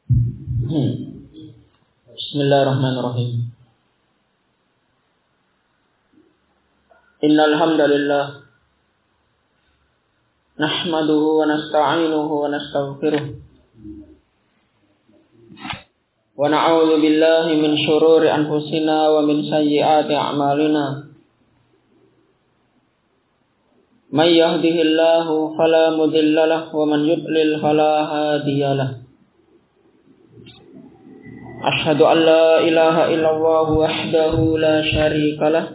Bismillahirrahmanirrahim. Innal hamdalillah nahmaduhu wa nasta'inuhu wa nastaghfiruh wa na'udzu billahi min shururi anfusina wa min sayyiati a'malina. May yahdihillahu fala mudilla lahu wa man yudlil fala hadiya lahu. Asyhadu an la ilaha illallah wahdahu la syarika lah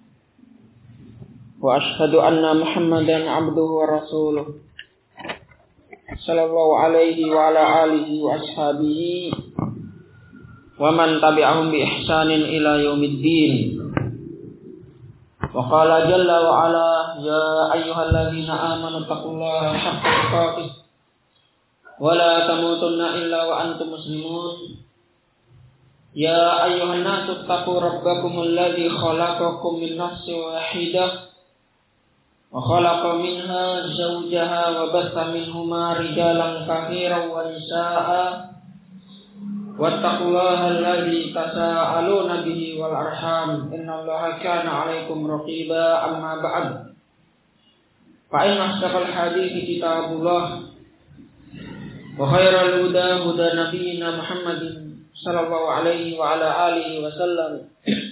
wa asyhadu anna Muhammadan abduhu wa rasuluh sallallahu alaihi wa ala alihi wa ashabihi wa man tabi'ahum bi ihsanin ila yaumiddin. Wa qala jalla wa ala ya ayyuhalladzina amanu taqullaha haqqa tuqatih wa la tamutunna illa wa antum muslimun. Ya ayyuhan nasu taqu rabbakumul ladzi khalaqakum min nafsin wahidah wa khalaqa minha zawjaha wa batha minhuma rijalan katsiran wa nisaa'a wattaqullaha alladzi tasaaluna bihi wal arham innallaha kana 'alaikum raqiba. Amma ba'd, fa inna asdaqal hadithi kitabullah wa khairal huda huda nabiyyina Muhammadin sallallahu alaihi wa ala alihi wa sallam.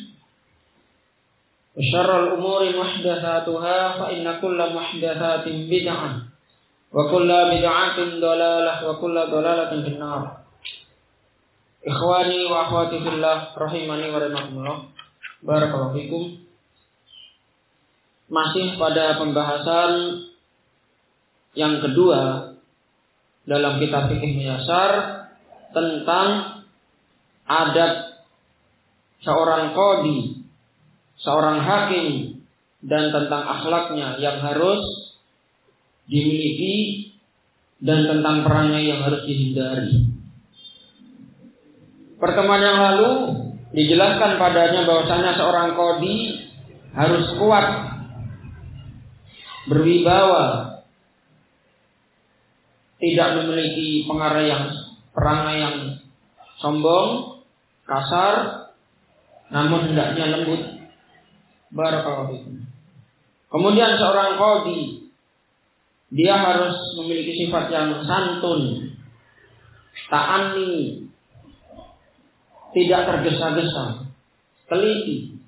Wa syarrul umuri muhdatsatuha fa inna kulla muhdatsatin bid'ah wa kulla bid'atin dhalalah wa kulla dhalalatin finnar. Ikhwani wa akhwati fillah rahimani wa rahimakumullah. Barakallahu fikum. Masih pada pembahasan yang kedua dalam kitab Fiqh Muyassar tentang adab seorang qadhi, seorang hakim, dan tentang akhlaknya yang harus dimiliki dan tentang perangai yang harus dihindari. Pertemuan yang lalu dijelaskan padanya bahwasanya seorang qadhi harus kuat, berwibawa, tidak memiliki perangai yang sombong, kasar, namun hendaknya lembut. Barakallahu fikum. Kemudian seorang qadhi, dia harus memiliki sifat yang santun, ta'anni, tidak tergesa-gesa, teliti,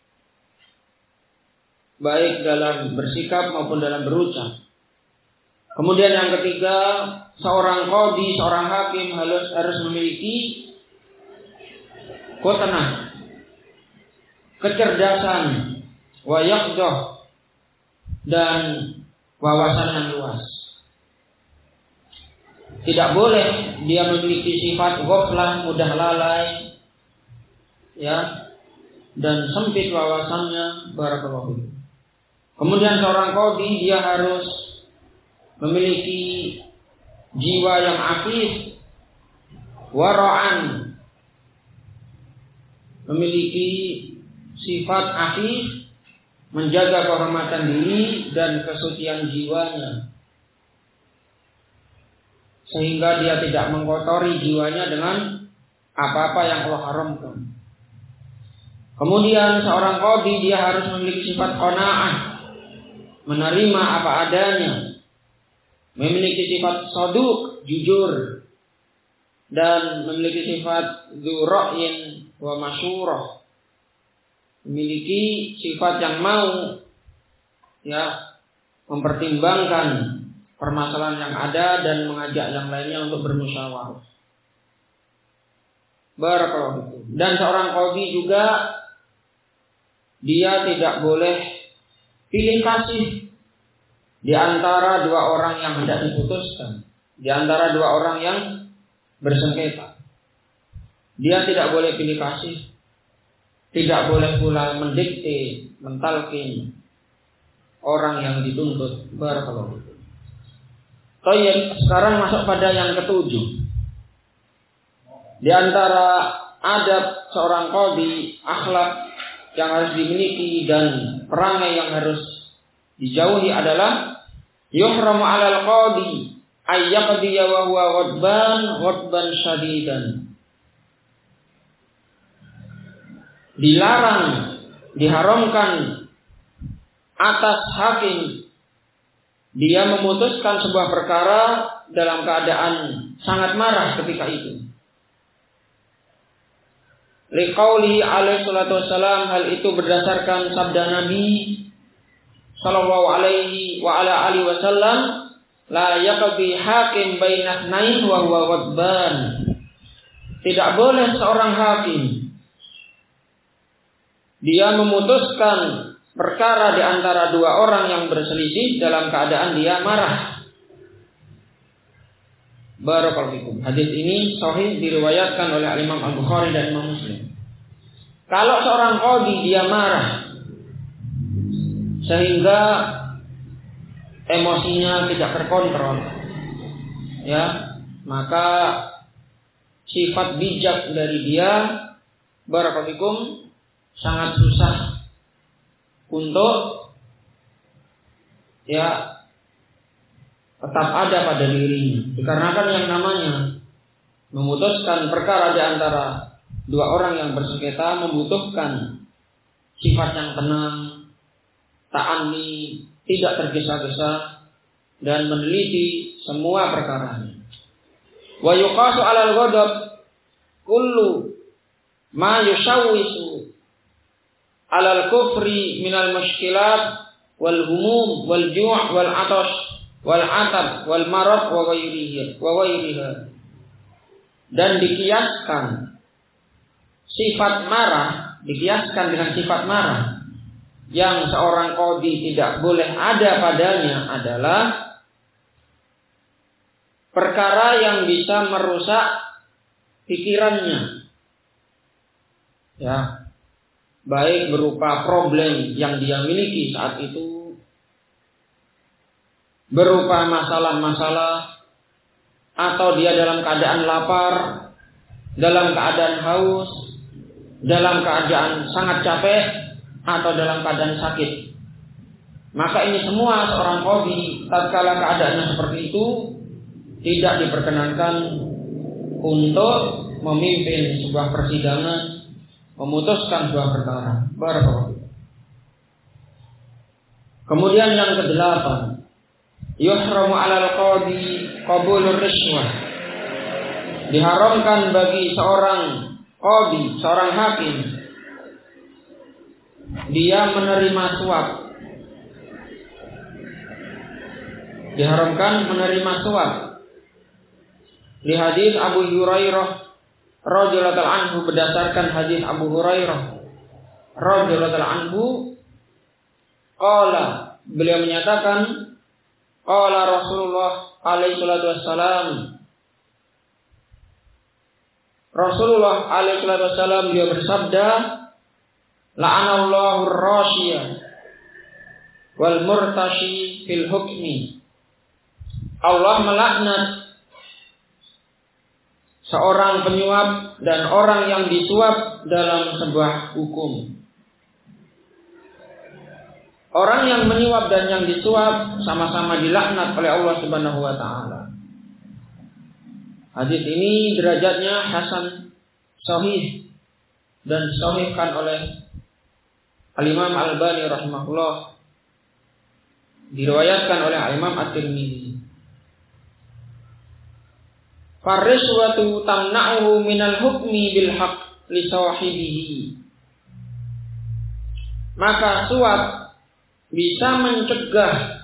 baik dalam bersikap maupun dalam berucap. Kemudian yang ketiga, seorang qadhi, seorang hakim harus memiliki qutnah, kecerdasan, wa yaqdah, dan wawasan yang luas. Tidak boleh dia memiliki sifat ghaflah, mudah lalai, ya, dan sempit wawasannya. Barakallahu fikum. Kemudian seorang qadhi dia harus memiliki jiwa yang afif, wara'an, memiliki sifat afif, menjaga kehormatan diri dan kesucian jiwanya, sehingga dia tidak mengkotori jiwanya dengan apa-apa yang Allah haramkan. Kemudian seorang qadhi dia harus memiliki sifat qanaah, menerima apa adanya, memiliki sifat saduq, jujur, dan memiliki sifat dzurra'in wa masyurah, memiliki sifat yang mau, ya, mempertimbangkan permasalahan yang ada dan mengajak yang lainnya untuk bermusyawarah. Barakallahu fikum. Dan seorang qadhi juga dia tidak boleh pilih kasih di antara dua orang yang hendak diputuskan, di antara dua orang yang bersengketa. Dia tidak boleh pilih kasih, tidak boleh pula mendikte, mentalkin orang yang dituntut. Barakallahu fikum. Baik, sekarang masuk pada yang ketujuh. Di antara adab seorang qadhi, akhlak yang harus dimiliki dan perangai yang harus dijauhi adalah yuhramu 'alal qadhi ayyaqdiya wa huwa ghadban syadidan. Dilarang, diharamkan atas hakim dia memutuskan sebuah perkara dalam keadaan sangat marah ketika itu. Liqaulihi alaihi salatu wassalam, hal itu berdasarkan sabda Nabi sallallahu alaihi wa ala alihi wasallam, la yaqdi hakim baina ithnain wa huwa ghadban. Tidak boleh seorang hakim dia memutuskan perkara di antara dua orang yang berselisih dalam keadaan dia marah. Barakallahu fikum. Hadis ini sahih diriwayatkan oleh Imam Al-Bukhari dan Imam Muslim. Kalau seorang qadhi dia marah sehingga emosinya tidak terkontrol, ya, maka sifat bijak dari dia, barakallahu fikum, sangat susah untuk ya tetap ada pada dirinya. Dikarenakan yang namanya memutuskan perkara di antara dua orang yang bersengketa membutuhkan sifat yang tenang, ta'anni, tidak tergesa-gesa, dan meneliti semua perkaranya. Wa yuqasu 'alal ghadab kullu ma yushawwisu 'alal kufri minal mushkilat wal humum wal ju' wal 'atash wal 'atab wal marad wa ghairiha. Dan dikiaskan sifat marah, dikiaskan dengan sifat marah yang seorang qadhi tidak boleh ada padanya adalah perkara yang bisa merusak pikirannya, ya, baik berupa problem yang dia miliki saat itu, berupa masalah-masalah, atau dia dalam keadaan lapar, dalam keadaan haus, dalam keadaan sangat capek, atau dalam keadaan sakit. Maka ini semua seorang qadhi tatkala keadaannya seperti itu tidak diperkenankan untuk memimpin sebuah persidangan, memutuskan sebuah perkara. Barakallahu. Kemudian yang kedelapan, yuhramu 'alal qadhi qabulur rishwah. Diharamkan bagi seorang qadhi, seorang hakim, dia menerima suap. Diharamkan menerima suap. Di hadis Abu Hurairah radhiyallahu anhu, berdasarkan hadis Abu Hurairah radhiyallahu anhu, qala, beliau menyatakan, qala Rasulullah alaihi salatu wassalam, Rasulullah alaihi salatu wassalam beliau bersabda, la'anallahu ar-rashiya wal murtashi fil hukmi. Allah melaknat seorang penyuap dan orang yang disuap dalam sebuah hukum. Orang yang menyuap dan yang disuap sama-sama dilaknat oleh Allah Subhanahu wa taala. Hadis ini derajatnya hasan sahih dan sahihkan oleh Al-Imam Al-Albani rahimahullah, diriwayatkan oleh Al-Imam At-Tirmidzi. Farishwatu tamna'uhu minal hukmi bil haqq li sahibihi. Maka suap bisa mencegah,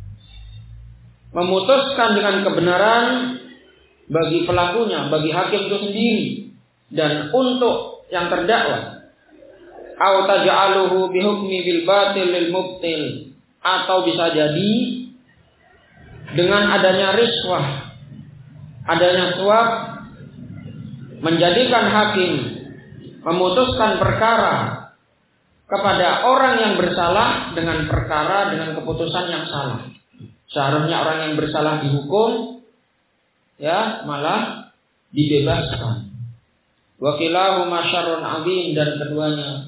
memutuskan dengan kebenaran bagi pelakunya, bagi hakim itu sendiri dan untuk yang terdakwa. Au taj'aluhu bihukmi bil batil lil mubtil, atau bisa jadi dengan adanya riswah, adanya suap, menjadikan hakim memutuskan perkara kepada orang yang bersalah dengan perkara dengan keputusan yang salah. Seharusnya orang yang bersalah dihukum, ya, malah dibebaskan. Wa kilahuma syarrun 'adzim, dan keduanya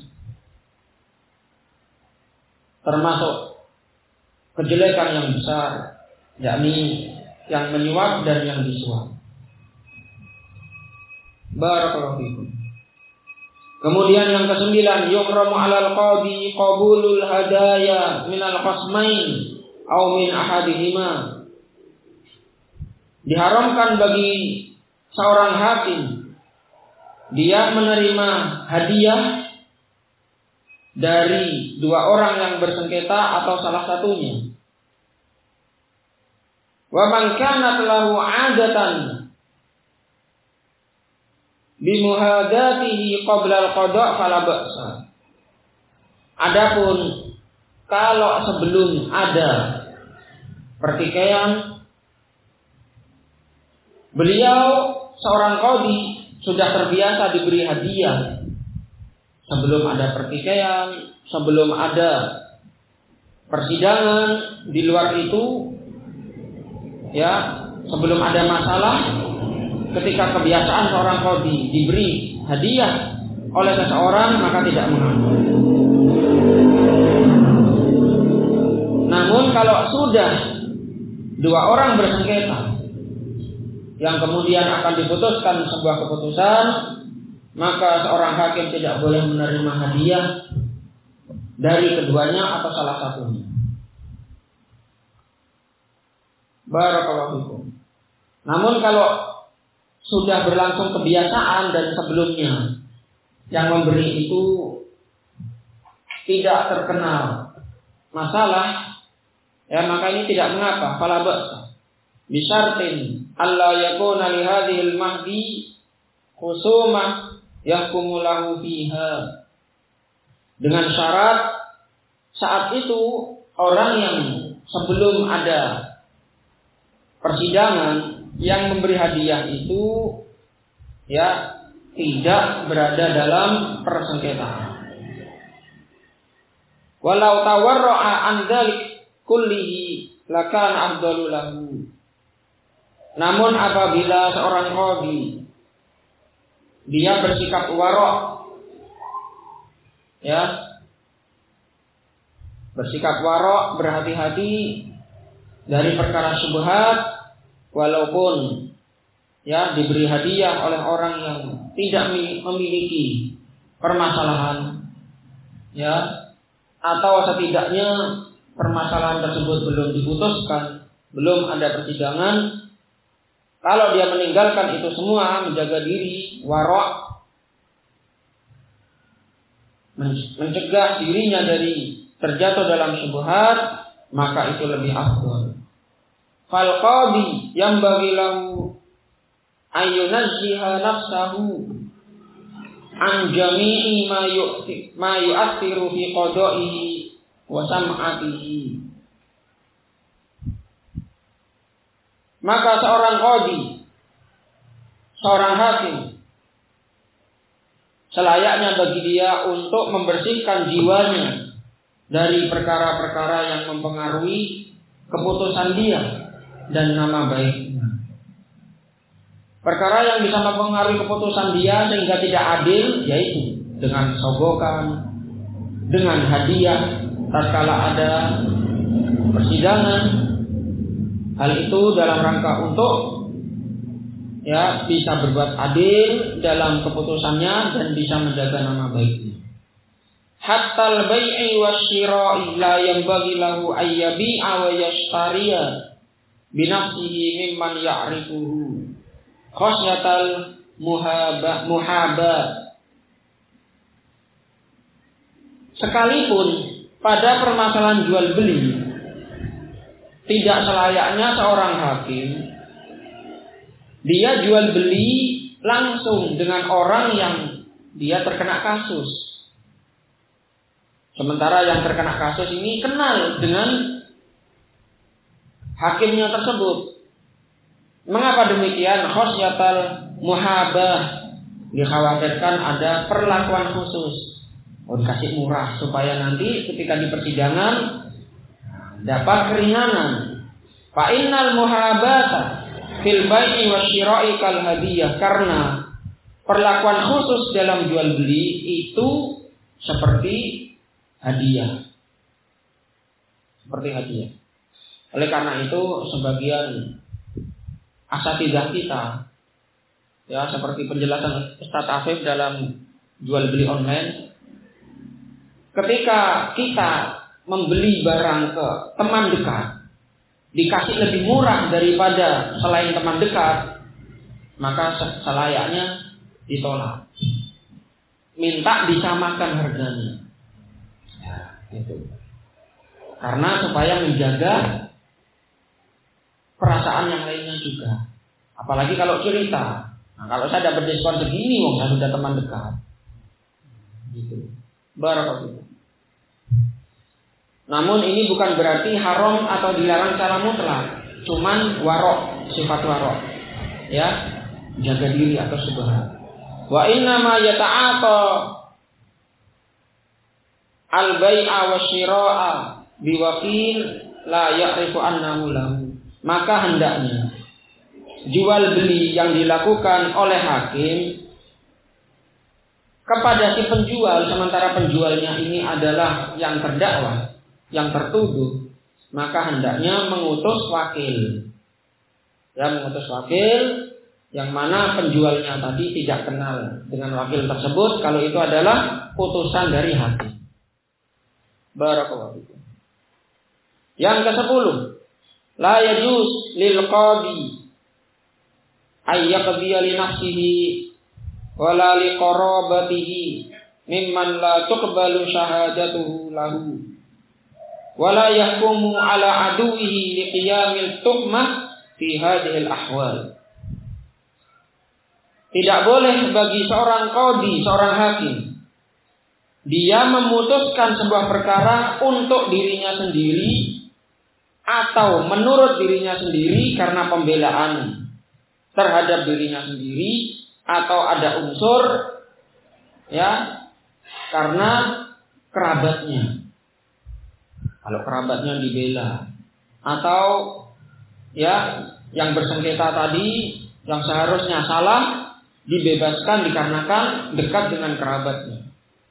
termasuk kejelekan yang besar, yakni yang menyuap dan yang disuap. Barakallahu fikum. Kemudian yang ke-9, yuhramu 'alal qadi qabulul hadaya minal khasmain aw min ahadihima. Diharamkan bagi seorang hakim dia menerima hadiah dari dua orang yang bersengketa atau salah satunya. Wa man kanat lahu 'adatan bimuhadatihi qabla al-qada' fala ba'sa. Adapun kalau sebelum ada pertikaian, beliau seorang qadhi sudah terbiasa diberi hadiah sebelum ada pertikaian, sebelum ada persidangan. Di luar itu, ya, sebelum ada masalah, ketika kebiasaan seorang qadhi diberi hadiah oleh seseorang, maka tidak mengapa. Namun kalau sudah dua orang bersengketa yang kemudian akan diputuskan sebuah keputusan, maka seorang hakim tidak boleh menerima hadiah dari keduanya atau salah satunya. Barakallahu fikum. Namun kalau sudah berlangsung kebiasaan dan sebelumnya yang memberi itu tidak terkenal masalah, ya, maka ini tidak mengapa. Fala ba'sa. Bisyartin alla yakuna li hadhil mahdi khusumah yahkumu lahu fiha. Dengan syarat saat itu orang yang sebelum ada persidangan yang memberi hadiah itu, ya, tidak berada dalam persengketaan. Walau tawarra'a an dzalik kullihi lakana afdalu lahu. Namun apabila seorang qadhi dia bersikap wara', ya, bersikap wara', berhati-hati dari perkara syubhat, walaupun, ya, diberi hadiah oleh orang yang tidak memiliki permasalahan, ya, atau setidaknya permasalahan tersebut belum diputuskan, belum ada persidangan. Kalau dia meninggalkan itu semua, menjaga diri, wara', mencegah dirinya dari terjatuh dalam syubhat, maka itu lebih afdal. Fal qadhi yanbaghi lahu ayyunazziha nafsahu an jami'i ma yu'athiru fi qada'ihi wa sam'atihi. Maka seorang qadhi, seorang hakim, selayaknya bagi dia untuk membersihkan jiwanya dari perkara-perkara yang mempengaruhi keputusan dia dan nama baiknya. Perkara yang bisa mempengaruhi keputusan dia sehingga tidak adil, yaitu dengan sogokan, dengan hadiah tatkala ada persidangan. Hal itu dalam rangka untuk, ya, bisa berbuat adil dalam keputusannya dan bisa menjaga nama baiknya. Hatta al-bai'i wasyira'i la yanbaghi lahu ayyabi'a wa yashtariya bi nafsihi mimman ya'rifuhu khasyatal muhabat. Sekalipun pada permasalahan jual beli, tidak selayaknya seorang hakim dia jual beli langsung dengan orang yang dia terkena kasus. Sementara yang terkena kasus ini kenal dengan hakimnya tersebut. Mengapa demikian? Khasyatal muhabah, dikhawatirkan ada perlakuan khusus. Dikasih murah supaya nanti ketika di persidangan dapat keringanan. Fa innal muhabata fil bai'i wasyira'i kal hadiyah, karena perlakuan khusus dalam jual beli itu seperti hadiah. Seperti hadiah. Oleh karena itu sebagian asatidzah kita, ya seperti penjelasan Ustaz Afif dalam jual beli online. Ketika kita membeli barang ke teman dekat, dikasih lebih murah daripada selain teman dekat, maka selayaknya ditolak. Minta disamakan harganya. Ya, itu. Karena supaya menjaga perasaan yang lainnya juga. Apalagi kalau cerita. Nah, kalau saya dapat diskon segini, wong saya sudah teman dekat. Gitu. Barakallahu. Namun ini bukan berarti haram atau dilarang secara mutlak. Cuman warok, sifat warok. Ya, jaga diri atau subhan. Wa inna ma yata'ata al-bai'a wa syira'a biwakil la ya'rifu annahu lahu. Maka hendaknya jual beli yang dilakukan oleh hakim kepada si penjual, sementara penjualnya ini adalah yang terdakwa, yang tertuduh, maka hendaknya mengutus wakil. Ya, mengutus wakil yang mana penjualnya tadi tidak kenal dengan wakil tersebut kalau itu adalah putusan dari hakim. Barakallahu fikum. Yang ke-10, la yajuz lil qadi ay yaqdiya li nafsihi wala li qarabatihi mimman la tuqbalu syahadatuhu lahu wala yahkumu ala aduwihi li qiyamil tuhmah fi hadhil ahwal. Tidak boleh bagi seorang qadi, seorang hakim, dia memutuskan sebuah perkara untuk dirinya sendiri atau menurut dirinya sendiri karena pembelaan terhadap dirinya sendiri, atau ada unsur ya karena kerabatnya. Kalau kerabatnya dibela, atau ya yang bersengketa tadi yang seharusnya salah dibebaskan dikarenakan dekat dengan kerabatnya.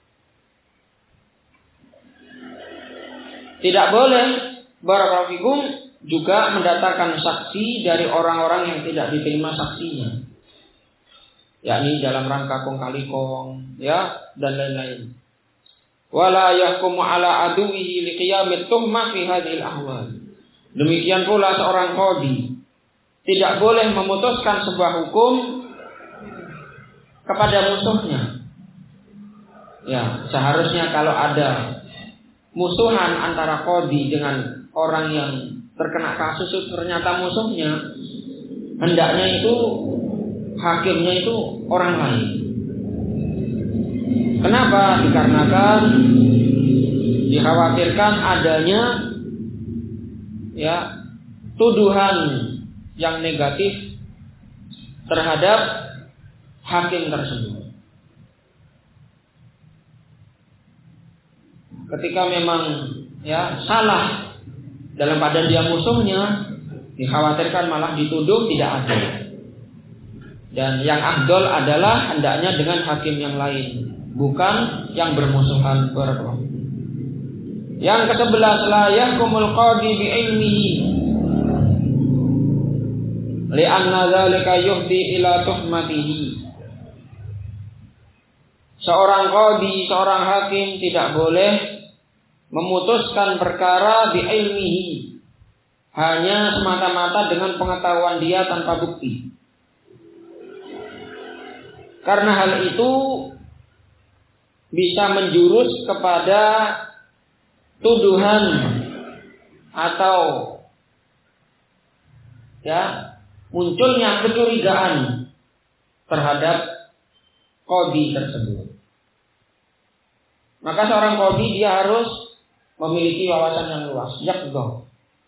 Tidak boleh barakallahu fikum juga mendatangkan saksi dari orang-orang yang tidak diterima saksinya, yakni dalam rangka kong kali kong, ya, dan lain-lain. Wala yahkumu ala aduwihi liqiyamit tuhmah fi hadhil ahwal. Demikian pula seorang qadi tidak boleh memutuskan sebuah hukum kepada musuhnya. Ya, seharusnya kalau ada musuhan antara qadi dengan orang yang terkena kasus itu ternyata musuhnya, hendaknya itu hakimnya itu orang lain. Kenapa? Dikarenakan dikhawatirkan adanya ya tuduhan yang negatif terhadap hakim tersebut. Ketika memang ya salah dalam keadaan dia musuhnya, dikhawatirkan malah dituduh tidak adil. Dan yang afdol adalah hendaknya dengan hakim yang lain, bukan yang bermusuhan. Yang ke-11, la yahkumul qadi bi ilmihi li'anna dzalika yuhdi ila tuhmatihi. Seorang qadi, seorang hakim tidak boleh memutuskan perkara bi ilmihi, hanya semata-mata dengan pengetahuan dia tanpa bukti. Karena hal itu bisa menjurus kepada tuduhan atau ya munculnya kecurigaan terhadap qadi tersebut. Maka seorang qadi dia harus memiliki wawasan yang luas, yaqdah,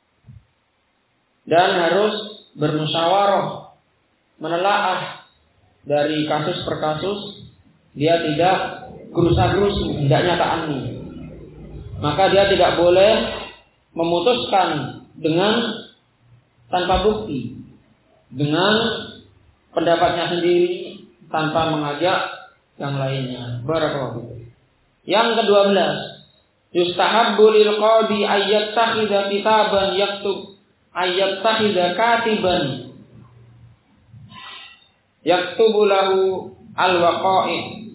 dan harus bermusyawarah, menelaah dari kasus per kasus. Dia tidak gerusa-gerusu, hendaknya ta'anni. Maka dia tidak boleh memutuskan dengan tanpa bukti, dengan pendapatnya sendiri tanpa mengajak yang lainnya. Barakallahu. Yang ke-12, yustahabbu lil qadi ayyattakhidha kitaban yaktub ayyattakhidha katiban yaktubu lahu al-waqa'i.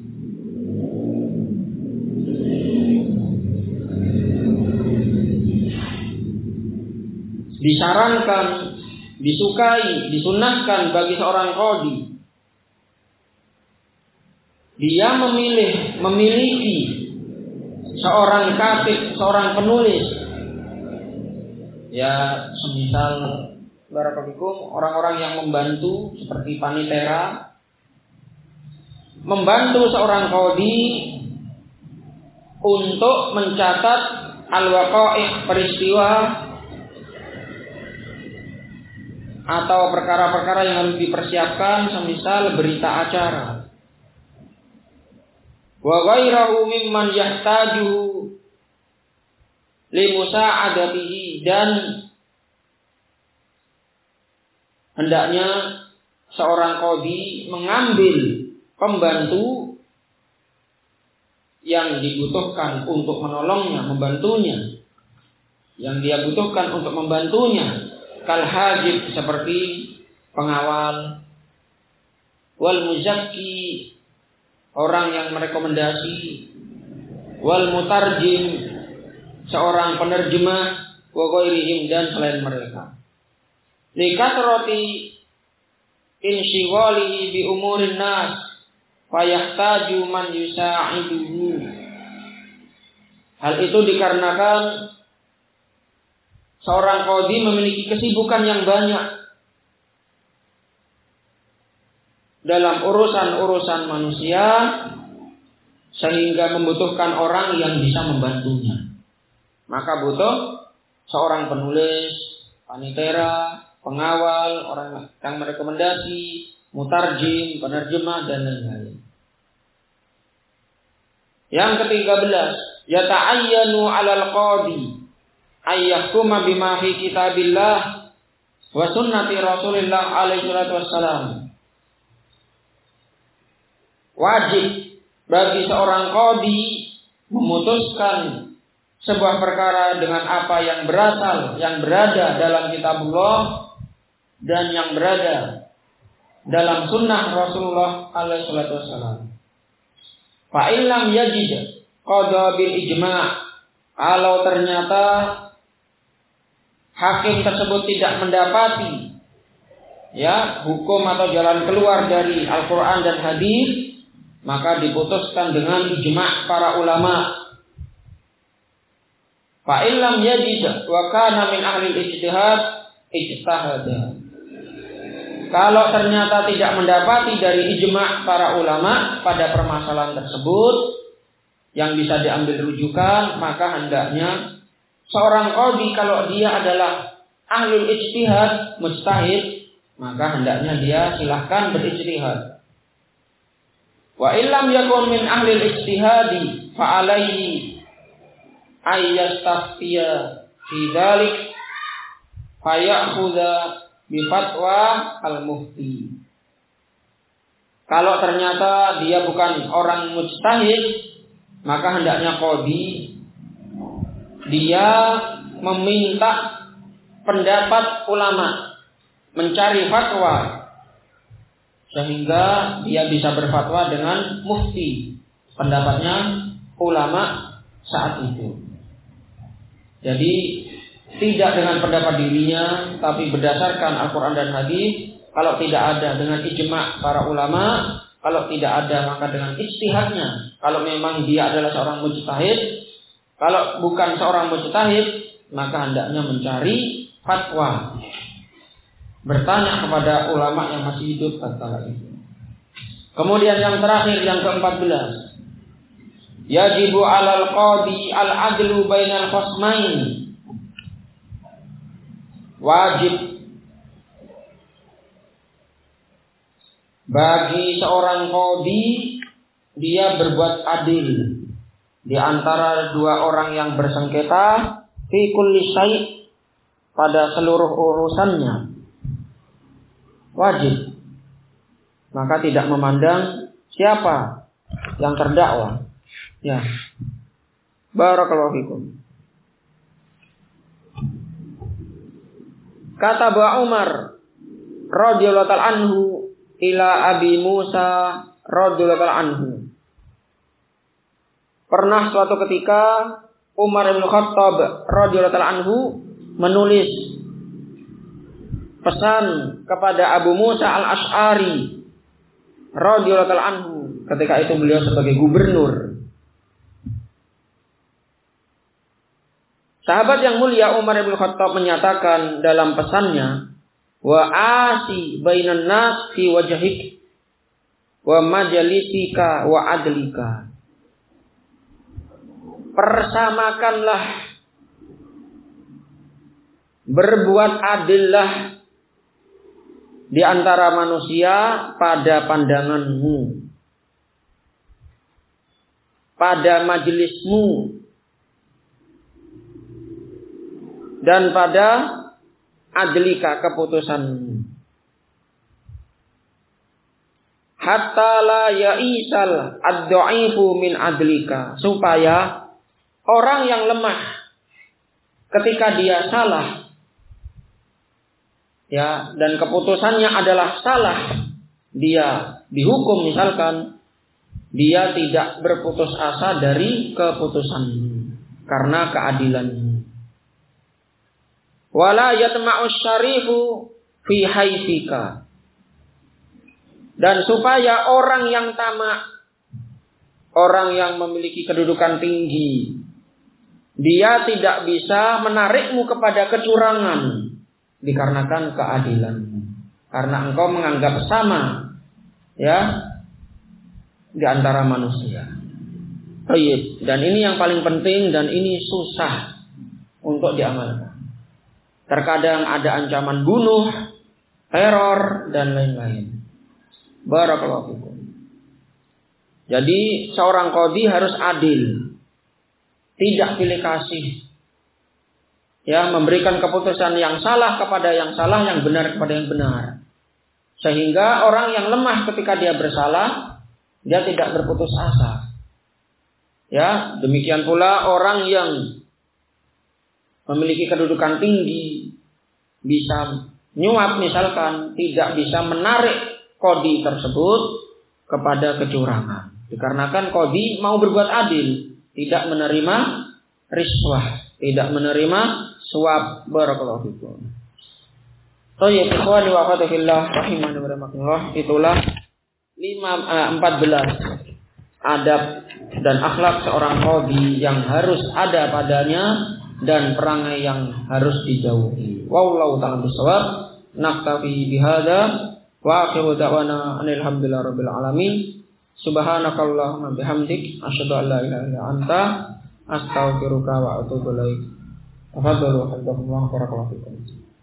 Disarankan, disukai, disunahkan bagi seorang qadhi dia memiliki seorang katib, seorang penulis. Ya, semisal barakallahu orang-orang yang membantu seperti panitera membantu seorang qadhi untuk mencatat al-waqa'i, peristiwa atau perkara-perkara yang harus dipersiapkan, semisal berita acara. Wa ghairahu mimman yahtaju li musa'adatihi, dan hendaknya seorang qadhi mengambil pembantu yang dibutuhkan untuk menolongnya, membantunya, yang dia butuhkan untuk membantunya. Kal hajib, seperti pengawal, wal muzakki, orang yang merekomendasi, wal mutarjim, seorang penerjemah, wa ghairihim, dan selain mereka. Likathrati insyighalihi bi umurin nas fayahtaju man yusa'iduhu. Hal itu dikarenakan seorang qadhi memiliki kesibukan yang banyak dalam urusan-urusan manusia, sehingga membutuhkan orang yang bisa membantunya. Maka butuh seorang penulis, panitera, pengawal, orang yang merekomendasi, mutarjim, penerjemah, dan lain-lain. Yang ke-13, yata'ayyanu 'alal qadhi ayyahkuma bima fi kitabillah wa sunnati Rasulillah alaihi wassalam. Wajib bagi seorang qadhi memutuskan sebuah perkara dengan apa yang berada dalam kitabullah dan yang berada dalam sunnah Rasulullah alaihi wassalam. Fa illam yajid qada bil ijma', kalau ternyata hakim tersebut tidak mendapati hukum atau jalan keluar dari Al-Quran dan hadis, maka diputuskan dengan ijma' para ulama. Fa illam yajid wa kana min ahli ijtihad ijtahada. Kalau ternyata tidak mendapati dari ijma' para ulama pada permasalahan tersebut yang bisa diambil rujukan, maka hendaknya seorang qadhi, kalau dia adalah ahlul ijtihad, mujtahid, maka hendaknya dia silahkan berijtihad. Wa illam yakun min ahlil ijtihadi fa alaihi ayyastaftiya fi dzalik fa ya'khudha bi fatwa al-mufti. Kalau ternyata dia bukan orang mujtahid, maka hendaknya qadhi dia meminta pendapat ulama, mencari fatwa, sehingga dia bisa berfatwa dengan mufti, pendapatnya ulama saat itu. Jadi tidak dengan pendapat dirinya, tapi berdasarkan Al-Quran dan hadis. Kalau tidak ada, dengan ijma' para ulama. Kalau tidak ada, maka dengan ijtihadnya. Kalau memang dia adalah seorang mujtahid. Kalau bukan seorang mujtahid, maka hendaknya mencari fatwa, bertanya kepada ulama yang masih hidup tatkala itu. Kemudian yang terakhir, yang ke-14, yajibu 'alal qadhi al-'adlu bainal khasmain. Wajib bagi seorang qadhi dia berbuat adil di antara dua orang yang bersengketa, fi kulli syai', pada seluruh urusannya. Wajib. Maka tidak memandang siapa yang terdakwa. Ya. Barakallahu fikum. Kata Umar radhiyallahu ta'ala anhu ila Abi Musa radhiyallahu anhu. Pernah suatu ketika Umar bin Khattab radhiyallahu anhu menulis pesan kepada Abu Musa al-Asy'ari radhiyallahu anhu. Ketika itu beliau sebagai gubernur. Sahabat yang mulia Umar bin Khattab menyatakan dalam pesannya, wa asi bainan nas fi wajhik wa majalisika wa adlika. Persamakanlah, berbuat adillah di antara manusia pada pandanganmu, pada majelismu, dan pada adlika keputusanmu. Hatta la ya'isal ad-dha'ifu min adlika, supaya orang yang lemah ketika dia salah, ya, dan keputusannya adalah salah, dia dihukum misalkan, dia tidak berputus asa dari keputusanmu karena keadilanmu. Wala yatma'u syarifu fi haitsika, dan supaya orang yang tamak, orang yang memiliki kedudukan tinggi, dia tidak bisa menarikmu kepada kecurangan dikarenakan keadilanmu, karena engkau menganggap sama, ya, di antara manusia. Baik, dan ini yang paling penting dan ini susah untuk diamalkan. Terkadang ada ancaman bunuh, teror, dan lain-lain. Barakallahu fikum. Jadi seorang qadhi harus adil, tidak pilih kasih, ya, memberikan keputusan yang salah kepada yang salah, yang benar kepada yang benar, sehingga orang yang lemah ketika dia bersalah, dia tidak berputus asa. Ya, demikian pula orang yang memiliki kedudukan tinggi, bisa nyuap misalkan, tidak bisa menarik qadhi tersebut kepada kecurangan. Dikarenakan qadhi mau berbuat adil, tidak menerima riswah, tidak menerima suap. Barakallahu fikum. Thayyib, ikhwani wa akhwati fillah rahimani wa rahimakumullah. Itulah 14 adab dan akhlak seorang qadhi yang harus ada padanya dan perangai yang harus dijauhi. Wallahu ta'ala bishawab. Naktafi bihadza wa akhiru da'wana alhamdulillahi rabbil alamin. Subhanakallahumma bihamdik asyhadu an la ilaha illa anta astaghfiruka wa atubu ilaik. Tafadhalu hafizakumullah barakallahu fikum.